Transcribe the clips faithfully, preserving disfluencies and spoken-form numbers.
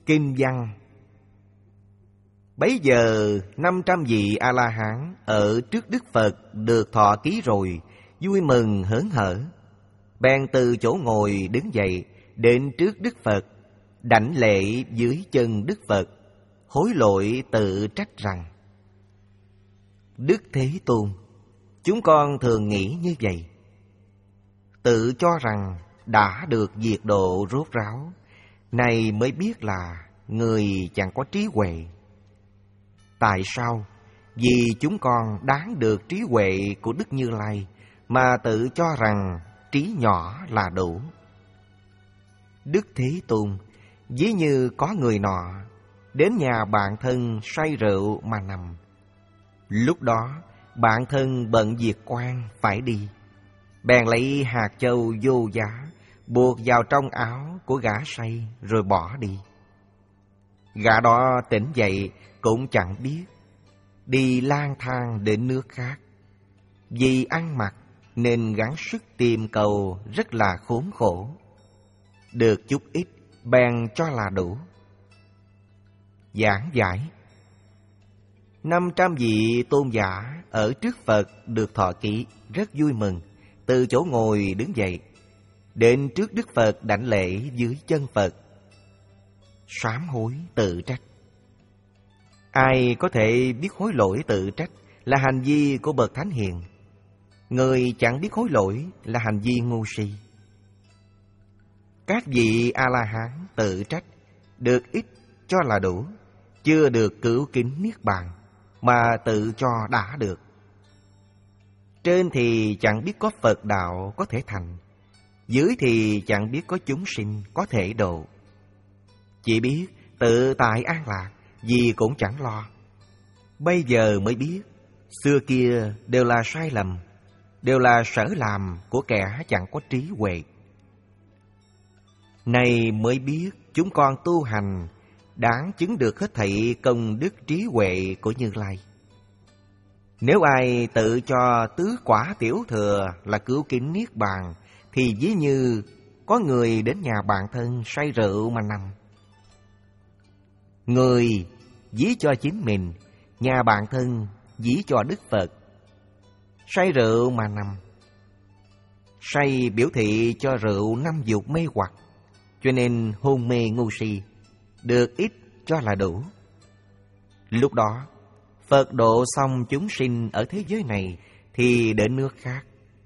Kinh văn. Bấy giờ năm trăm vị A-la-hán ở trước Đức Phật được thọ ký rồi, vui mừng hớn hở. Bèn từ chỗ ngồi đứng dậy, đến trước Đức Phật, đảnh lễ dưới chân Đức Phật, hối lỗi tự trách rằng: Đức Thế Tôn, chúng con thường nghĩ như vậy, tự cho rằng đã được diệt độ rốt ráo, này mới biết là người chẳng có trí huệ. Tại sao? Vì chúng con đáng được trí huệ của Đức Như Lai, mà tự cho rằng trí nhỏ là đủ. Đức Thế Tôn, ví như có người nọ đến nhà bạn thân say rượu mà nằm. Lúc đó bạn thân bận việc quan phải đi, bèn lấy hạt châu vô giá buộc vào trong áo của gã say rồi bỏ đi. Gã đó tỉnh dậy cũng chẳng biết, đi lang thang đến nước khác. Vì ăn mặc nên gắng sức tìm cầu rất là khốn khổ. Được chút ít bèn cho là đủ. Giảng giải. Năm trăm vị tôn giả ở trước Phật được thọ ký, rất vui mừng, từ chỗ ngồi đứng dậy, đến trước Đức Phật đảnh lễ dưới chân Phật, sám hối tự trách. Ai có thể biết hối lỗi tự trách là hành vi của bậc thánh hiền. Người chẳng biết hối lỗi là hành vi ngu si. Các vị A-la-hán tự trách, được ít cho là đủ, chưa được cửu kính niết bàn, mà tự cho đã được. Trên thì chẳng biết có Phật đạo có thể thành, dưới thì chẳng biết có chúng sinh có thể độ. Chỉ biết tự tại an lạc, gì cũng chẳng lo. Bây giờ mới biết, xưa kia đều là sai lầm, đều là sở làm của kẻ chẳng có trí huệ. Này mới biết chúng con tu hành đáng chứng được hết thảy công đức trí huệ của Như Lai. Nếu ai tự cho tứ quả tiểu thừa là cứu kính niết bàn, thì ví như có người đến nhà bạn thân say rượu mà nằm. Người ví cho chính mình, nhà bạn thân ví cho Đức Phật. Say rượu mà nằm. Say biểu thị cho rượu năm dục mê hoặc, cho nên hôn mê ngu si, được ít cho là đủ. Lúc đó Phật độ xong chúng sinh ở thế giới này thì đến nước khác.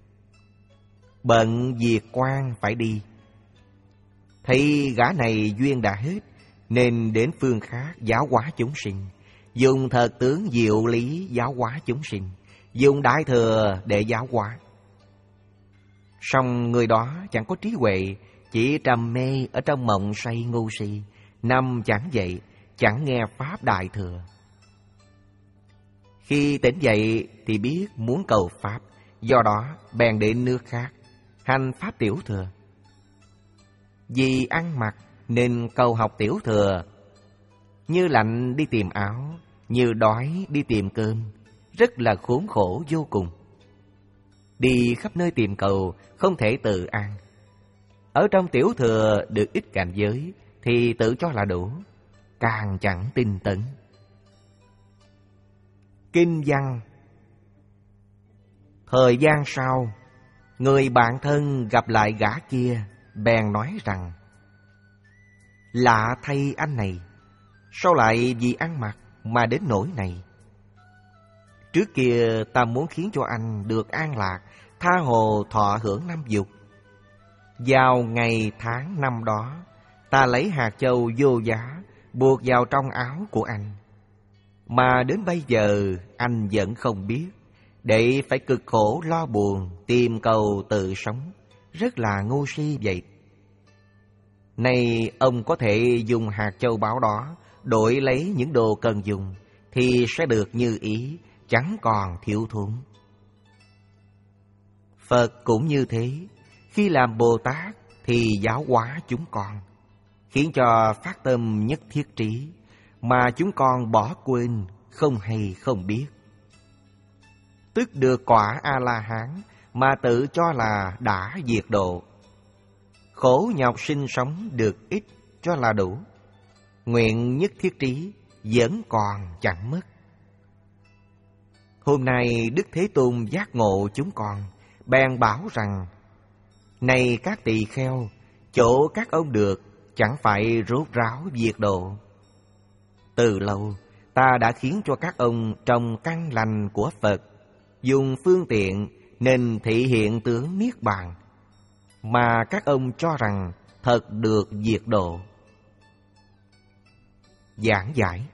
Bận việc quan phải đi, thấy gã này duyên đã hết, nên đến phương khác giáo hóa chúng sinh, dùng thật tướng diệu lý giáo hóa chúng sinh, dùng đại thừa để giáo hóa. Song người đó chẳng có trí huệ, chỉ trầm mê ở trong mộng say ngu si, nằm chẳng dậy, chẳng nghe pháp đại thừa. Khi tỉnh dậy thì biết muốn cầu pháp, do đó bèn đến nước khác, hành pháp tiểu thừa. Vì ăn mặc nên cầu học tiểu thừa, như lạnh đi tìm áo, như đói đi tìm cơm, rất là khốn khổ vô cùng. Đi khắp nơi tìm cầu, không thể tự an. Ở trong tiểu thừa được ít cảnh giới thì tự cho là đủ, càng chẳng tinh tấn. Kinh văn. Thời gian sau, người bạn thân gặp lại gã kia, bèn nói rằng: Lạ thay anh này, sao lại vì ăn mặc mà đến nỗi này? Trước kia ta muốn khiến cho anh được an lạc, tha hồ thọ hưởng năm dục. Vào ngày tháng năm đó, ta lấy hạt châu vô giá buộc vào trong áo của anh. Mà đến bây giờ anh vẫn không biết, để phải cực khổ lo buồn tìm cầu tự sống, rất là ngu si vậy. Nay ông có thể dùng hạt châu báu đó đổi lấy những đồ cần dùng, thì sẽ được như ý, chẳng còn thiếu thốn. Phật cũng như thế, khi làm Bồ Tát thì giáo hóa chúng con, khiến cho phát tâm nhất thiết trí, mà chúng con bỏ quên, không hay không biết. Tức được quả A-la-hán mà tự cho là đã diệt độ. Khổ nhọc sinh sống được ít cho là đủ. nguyện nhất thiết trí vẫn còn chẳng mất. Hôm nay Đức Thế Tôn giác ngộ chúng con, bèn bảo rằng: này các tỳ kheo, chỗ các ông được chẳng phải rốt ráo diệt độ. Từ lâu ta đã khiến cho các ông trong căn lành của Phật, dùng phương tiện nên thị hiện tướng Niết Bàn, mà các ông cho rằng thật được diệt độ. Giảng giải.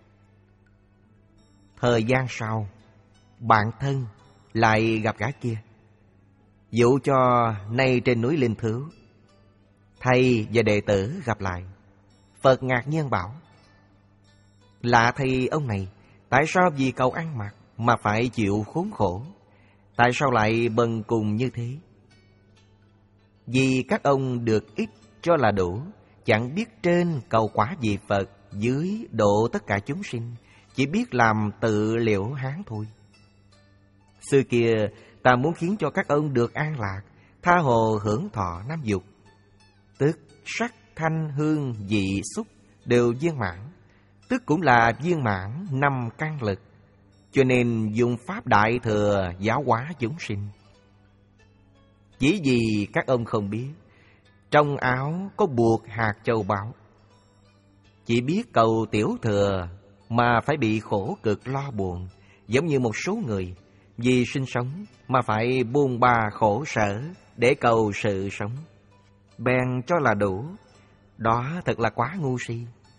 Thời gian sau, bạn thân lại gặp gã kia, dụ cho nay trên núi Linh Thứu, thầy và đệ tử gặp lại. Phật ngạc nhiên bảo: lạ thầy ông này, tại sao vì cầu ăn mặc mà phải chịu khốn khổ? Tại sao lại bần cùng như thế? Vì các ông được ít cho là đủ, chẳng biết trên cầu quả vị Phật, dưới độ tất cả chúng sinh, chỉ biết làm tự liệu hán thôi. Xưa kia ta muốn khiến cho các ông được an lạc, tha hồ hưởng thọ năm dục, tức sắc thanh hương vị xúc đều viên mãn, tức cũng là viên mãn năm căn lực, cho nên dùng pháp đại thừa giáo hóa chúng sinh. Chỉ vì các ông không biết, trong áo có buộc hạt châu báu, chỉ biết cầu tiểu thừa mà phải bị khổ cực lo buồn, giống như một số người vì sinh sống mà phải buông ba khổ sở để cầu sự sống, bèn cho là đủ. Đó thật là quá ngu si.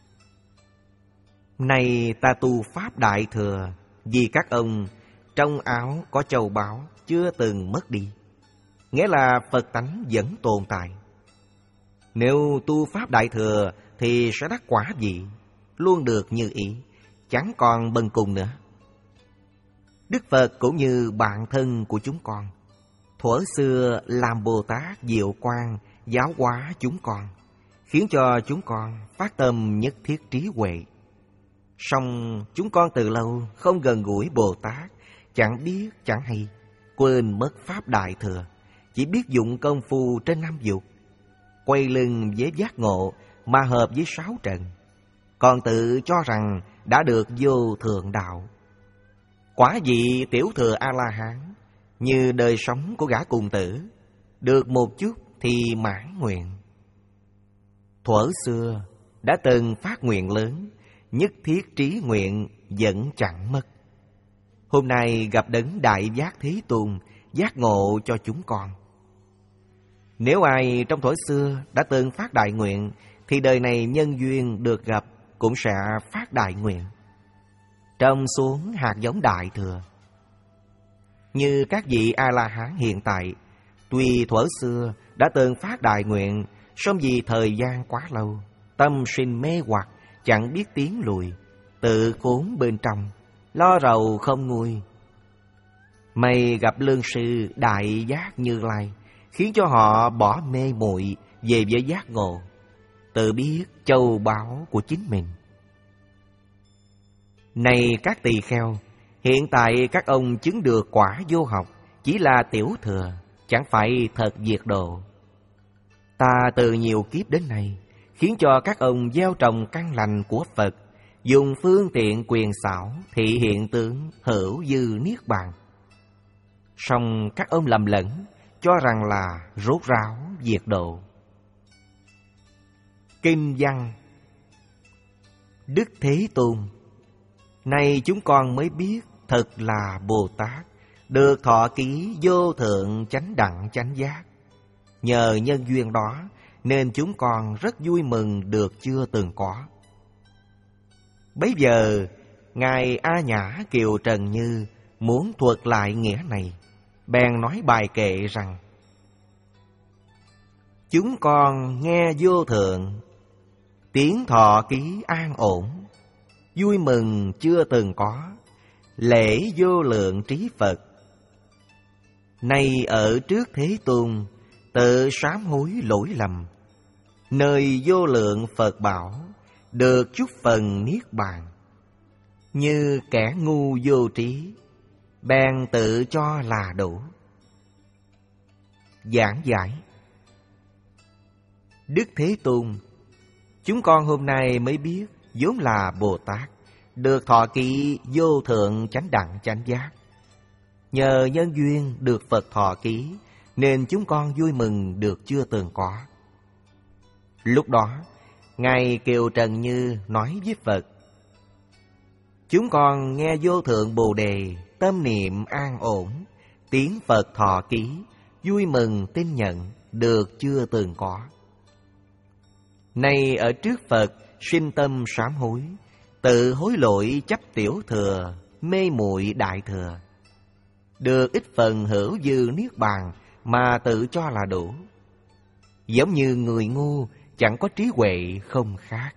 Này ta tu pháp đại thừa, vì các ông trong áo có châu báu chưa từng mất đi, nghĩa là Phật tánh vẫn tồn tại. Nếu tu pháp đại thừa thì sẽ đắc quả vị, luôn được như ý, chẳng còn bần cùng nữa. Đức Phật cũng như bạn thân của chúng con, thuở xưa làm Bồ Tát diệu quang giáo hóa chúng con, khiến cho chúng con phát tâm nhất thiết trí huệ. Song chúng con từ lâu không gần gũi Bồ Tát, chẳng biết chẳng hay, quên mất pháp đại thừa, chỉ biết dụng công phu trên năm dục, quay lưng với giác ngộ mà hợp với sáu trần, còn tự cho rằng đã được vô thượng đạo. Quả vị tiểu thừa A-la-hán, như đời sống của gã cùng tử, được một chút thì mãn nguyện. Thuở xưa đã từng phát nguyện lớn, nhất thiết trí nguyện vẫn chẳng mất. Hôm nay gặp đấng Đại Giác Thế Tôn, giác ngộ cho chúng con. Nếu ai trong thuở xưa đã từng phát đại nguyện, thì đời này nhân duyên được gặp cũng sẽ phát đại nguyện, trồng xuống hạt giống đại thừa. Như các vị A-la-hán hiện tại, tuy thuở xưa đã từng phát đại nguyện, song vì thời gian quá lâu, tâm sinh mê hoặc, chẳng biết tiến lùi, tự khốn bên trong, lo rầu không nguôi. May gặp lương sư Đại Giác Như Lai, khiến cho họ bỏ mê muội về với giác ngộ, tự biết châu báu của chính mình. Này các tỳ kheo, hiện tại các ông chứng được quả vô học, chỉ là tiểu thừa, chẳng phải thật diệt độ. Ta từ nhiều kiếp đến nay, khiến cho các ông gieo trồng căn lành của Phật, dùng phương tiện quyền xảo thị hiện tướng hữu dư niết bàn. Song các ông lầm lẫn, cho rằng là rốt ráo diệt độ. Kinh văn. Đức Thế Tôn, nay chúng con mới biết thật là Bồ Tát, được thọ ký vô thượng chánh đẳng chánh giác. Nhờ nhân duyên đó nên chúng con rất vui mừng được chưa từng có. Bấy giờ Ngài A Nhã Kiều Trần Như muốn thuật lại nghĩa này, bèn nói bài kệ rằng: chúng con nghe vô thượng, tiếng thọ ký an ổn, vui mừng chưa từng có, lễ vô lượng trí Phật. Nay ở trước Thế Tôn, tự sám hối lỗi lầm, nơi vô lượng Phật bảo, được chút phần niết bàn. Như kẻ ngu vô trí, bèn tự cho là đủ. Giảng giải. Đức Thế Tôn, Chúng con hôm nay mới biết vốn là Bồ Tát, được thọ ký vô thượng chánh đẳng chánh giác. Nhờ nhân duyên được Phật thọ ký, nên chúng con vui mừng được chưa từng có. Lúc đó, Ngài Kiều Trần Như nói với Phật: chúng con nghe vô thượng Bồ Đề, tâm niệm an ổn, tiếng Phật thọ ký, vui mừng tin nhận, được chưa từng có. Nay ở trước Phật, sinh tâm sám hối, tự hối lỗi chấp tiểu thừa, mê muội đại thừa. Được ít phần hữu dư niết bàn mà tự cho là đủ. Giống như người ngu, chẳng có trí huệ không khác.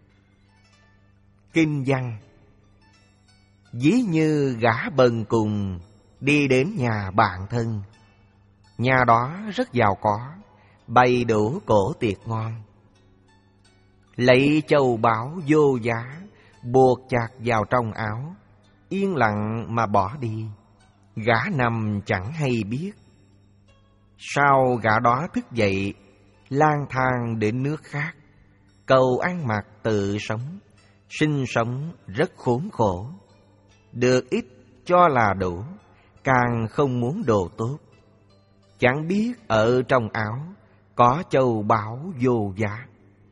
Kinh văn: ví như gã bần cùng đi đến nhà bạn thân. Nhà đó rất giàu có, bày đủ cổ tiệc ngon. Lấy châu báu vô giá, buộc chặt vào trong áo, yên lặng mà bỏ đi. Gã nằm chẳng hay biết. Sau gã đó thức dậy, lang thang đến nước khác, cầu ăn mặc tự sống, sinh sống rất khốn khổ. Được ít cho là đủ, càng không muốn đồ tốt. Chẳng biết ở trong áo có châu báu vô giá.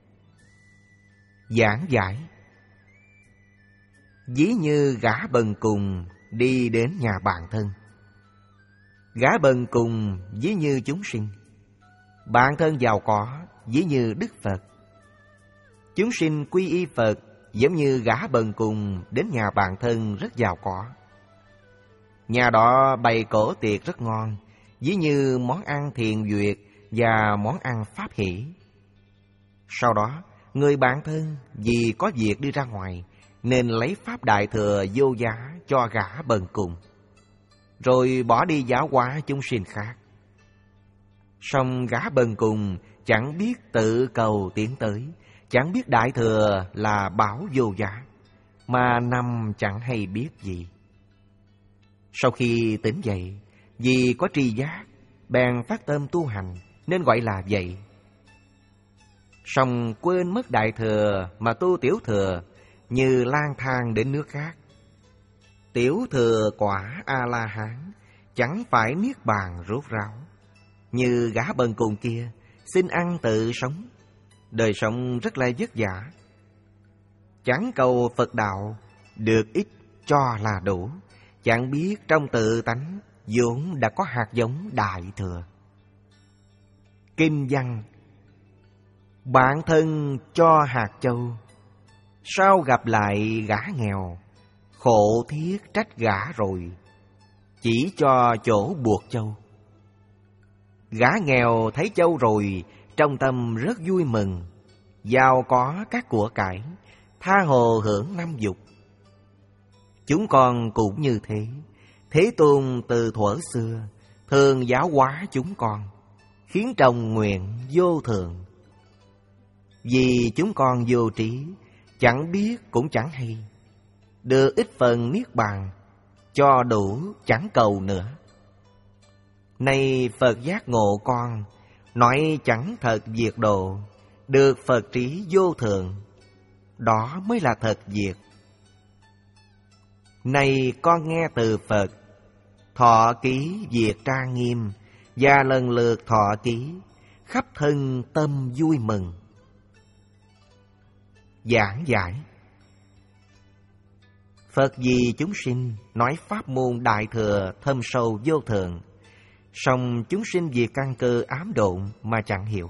Giảng giải: ví như gã bần cùng đi đến nhà bạn thân. Gã bần cùng ví như chúng sinh, bạn thân giàu có ví như Đức Phật. Chúng sinh quy y Phật giống như gã bần cùng đến nhà bạn thân rất giàu có. Nhà đó bày cổ tiệc rất ngon, ví như món ăn thiền duyệt và món ăn pháp hỷ. Sau đó, người bạn thân vì có việc đi ra ngoài nên lấy pháp đại thừa vô giá cho gã bần cùng, rồi bỏ đi giáo hóa chúng sinh khác. Song gã bần cùng chẳng biết tự cầu tiến tới, chẳng biết đại thừa là bảo vô giá, mà nằm chẳng hay biết gì. Sau khi tỉnh dậy, vì có tri giác, bèn phát tâm tu hành, nên gọi là vậy. Song quên mất đại thừa mà tu tiểu thừa, như lang thang đến nước khác. Tiểu thừa quả A-la-hán chẳng phải niết bàn rốt ráo. Như gã bần cùng kia, xin ăn tự sống, đời sống rất là vất vả. Chẳng cầu Phật đạo, được ít cho là đủ. Chẳng biết trong tự tánh vốn đã có hạt giống đại thừa. Kinh văn: bạn thân cho hạt châu, sao gặp lại gã nghèo, khổ thiết trách gã rồi, chỉ cho chỗ buộc châu. Gã nghèo thấy châu rồi, trong tâm rất vui mừng, giàu có các của cải, tha hồ hưởng năm dục. Chúng con cũng như thế. Thế Tôn từ thuở xưa thường giáo hóa chúng con, khiến trồng nguyện vô thường. Vì chúng con vô trí, chẳng biết cũng chẳng hay, được ít phần niết bàn, cho đủ chẳng cầu nữa. Nay Phật giác ngộ con, nói chẳng thật diệt độ, được Phật trí vô thượng, đó mới là thật diệt. Này con nghe từ Phật, thọ ký việc trang nghiêm, và lần lượt thọ ký, khắp thân tâm vui mừng. Giảng giải: Phật vì chúng sinh nói pháp môn đại thừa thâm sâu vô thượng, song chúng sinh vì căn cơ ám độn mà chẳng hiểu.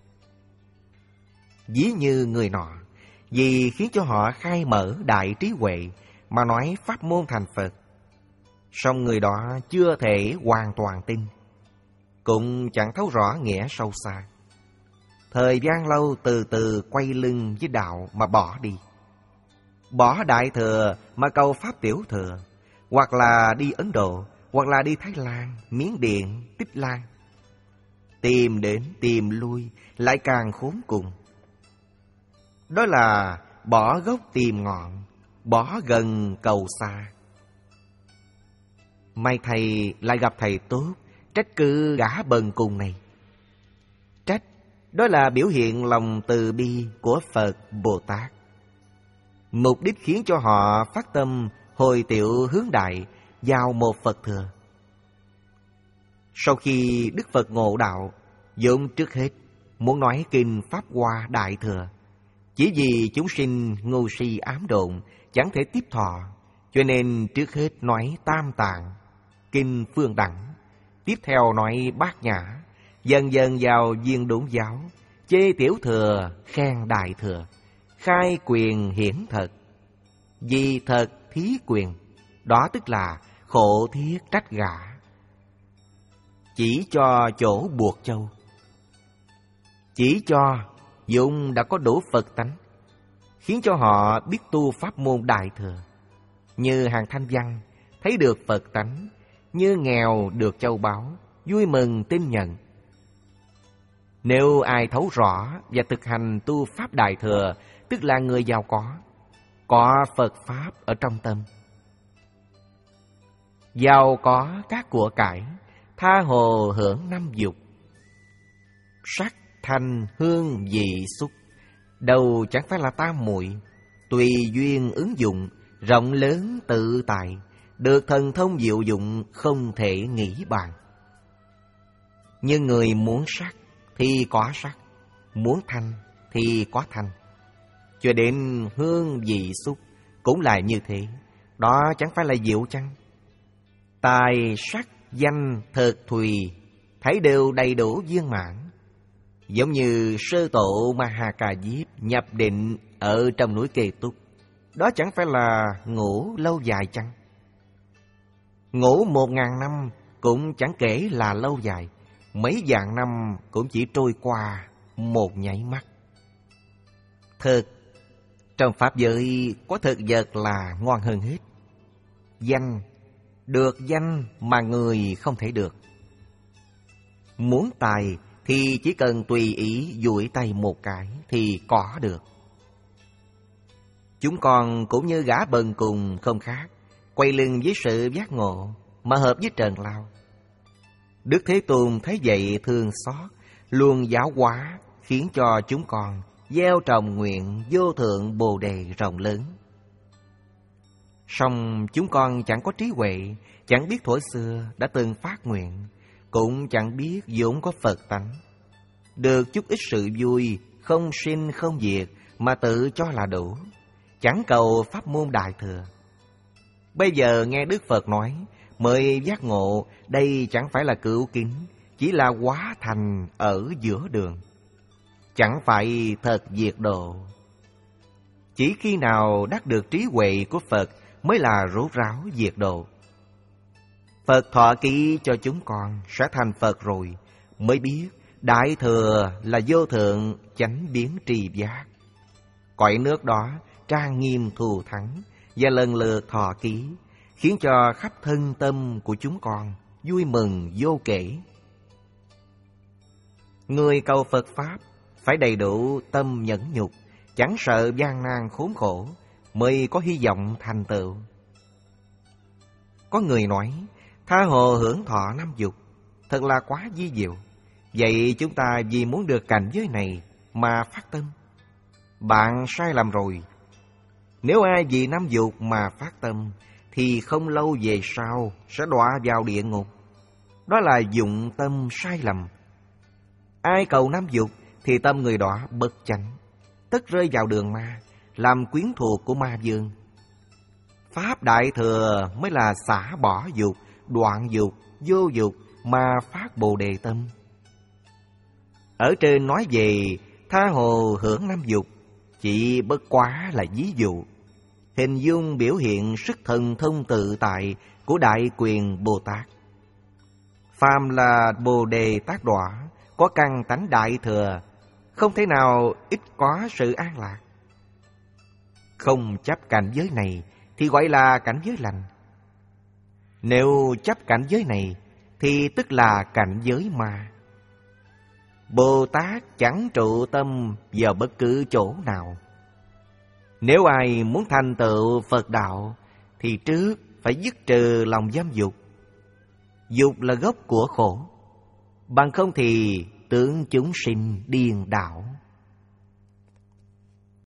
Ví như người nọ, vì khiến cho họ khai mở đại trí huệ mà nói pháp môn thành Phật, song người đó chưa thể hoàn toàn tin, cũng chẳng thấu rõ nghĩa sâu xa. Thời gian lâu từ từ quay lưng với đạo mà bỏ đi. Bỏ đại thừa mà cầu pháp tiểu thừa, hoặc là đi Ấn Độ, hoặc là đi Thái Lan, Miến Điện, Tích Lan. Tìm đến tìm lui lại càng khốn cùng. Đó là bỏ gốc tìm ngọn, bỏ gần cầu xa. May thầy lại gặp thầy tốt, trách cứ gã bần cùng này. Trách Đó là biểu hiện lòng từ bi của Phật Bồ Tát. Mục đích khiến cho họ phát tâm hồi tiểu hướng đại vào một Phật thừa. Sau khi Đức Phật ngộ đạo, vốn trước hết muốn nói kinh Pháp Hoa Đại Thừa. Chỉ vì chúng sinh ngu si ám độn, chẳng thể tiếp thọ, cho nên trước hết nói Tam Tạng, kinh Phương Đẳng, tiếp theo nói Bát Nhã, dần dần vào Viên Đốn Giáo, chê Tiểu Thừa, khen Đại Thừa, khai quyền hiển thật, vì thật thí quyền, đó tức là khổ thiết trách gả. Chỉ cho chỗ buộc châu, chỉ cho dụng đã có đủ Phật tánh, khiến cho họ biết tu pháp môn Đại Thừa. Như hàng Thanh Văn thấy được Phật tánh, như nghèo được châu báu, vui mừng tin nhận. Nếu ai thấu rõ và thực hành tu pháp Đại Thừa, tức là người giàu có, có Phật Pháp ở trong tâm. Giàu có các của cải, tha hồ hưởng năm dục. Sắc, thanh, hương, vị, xúc, đâu chẳng phải là tam muội, tùy duyên ứng dụng, rộng lớn tự tại, được thần thông diệu dụng không thể nghĩ bàn. Nhưng người muốn sắc thì có sắc, muốn thanh thì có thanh. Cho đến hương vị xúc cũng là như thế, đó chẳng phải là diệu chăng? Tài sắc danh thực thùy thấy đều đầy đủ viên mãn. Giống như sơ tổ Ma Ha Ca Diếp nhập định ở trong núi Kê Túc, đó chẳng phải là ngủ lâu dài chăng? Ngủ một ngàn năm cũng chẳng kể là lâu dài, mấy vạn năm cũng chỉ trôi qua một nháy mắt. Thực, trong pháp giới có thực vật là ngon hơn hết. Danh, được danh mà người không thể được. Muốn tài thì chỉ cần tùy ý duỗi tay một cái thì có được. Chúng con cũng như gã bần cùng không khác, quay lưng với sự giác ngộ mà hợp với trần lao. Đức Thế Tôn thấy vậy thương xót, luôn giáo hóa, khiến cho chúng con gieo trồng nguyện vô thượng bồ đề rộng lớn. Song chúng con chẳng có trí huệ, chẳng biết thuở xưa đã từng phát nguyện, cũng chẳng biết vốn có Phật tánh. Được chút ít sự vui, không sinh không diệt mà tự cho là đủ, chẳng cầu pháp môn Đại Thừa. Bây giờ nghe Đức Phật nói mới giác ngộ, đây chẳng phải là cửu kính, chỉ là hóa thành ở giữa đường, chẳng phải thật diệt độ. Chỉ khi nào đắc được trí huệ của Phật mới là rốt ráo diệt độ. Phật thọ ký cho chúng con sẽ thành Phật rồi, mới biết Đại Thừa là vô thượng chánh biến tri giác. Cõi nước đó trang nghiêm thù thắng và lần lượt thọ ký, khiến cho khắp thân tâm của chúng con vui mừng vô kể. Người cầu Phật Pháp phải đầy đủ tâm nhẫn nhục, chẳng sợ gian nan khốn khổ, mới có hy vọng thành tựu. Có người nói, tha hồ hưởng thọ năm dục, thật là quá vi diệu. Vậy chúng ta vì muốn được cảnh giới này mà phát tâm? Bạn sai lầm rồi. Nếu ai vì năm dục mà phát tâm, thì không lâu về sau sẽ đọa vào địa ngục. Đó là dụng tâm sai lầm. Ai cầu năm dục thì tâm người đó bất chánh, tất rơi vào đường ma, làm quyến thuộc của ma vương. Pháp Đại Thừa mới là xả bỏ dục, đoạn dục, vô dục mà phát bồ đề tâm. Ở trên nói về tha hồ hưởng năm dục, chỉ bất quá là ví dụ, hình dung biểu hiện sức thần thông tự tại của Đại Quyền Bồ Tát. Phàm là bồ đề tác đọa, có căn tánh Đại Thừa, không thể nào ít có sự an lạc. Không chấp cảnh giới này thì gọi là cảnh giới lành. Nếu chấp cảnh giới này thì tức là cảnh giới ma. Bồ Tát chẳng trụ tâm vào bất cứ chỗ nào. Nếu ai muốn thành tựu Phật đạo thì trước phải dứt trừ lòng dâm dục. Dục là gốc của khổ, bằng không thì tướng chúng sinh điên đảo.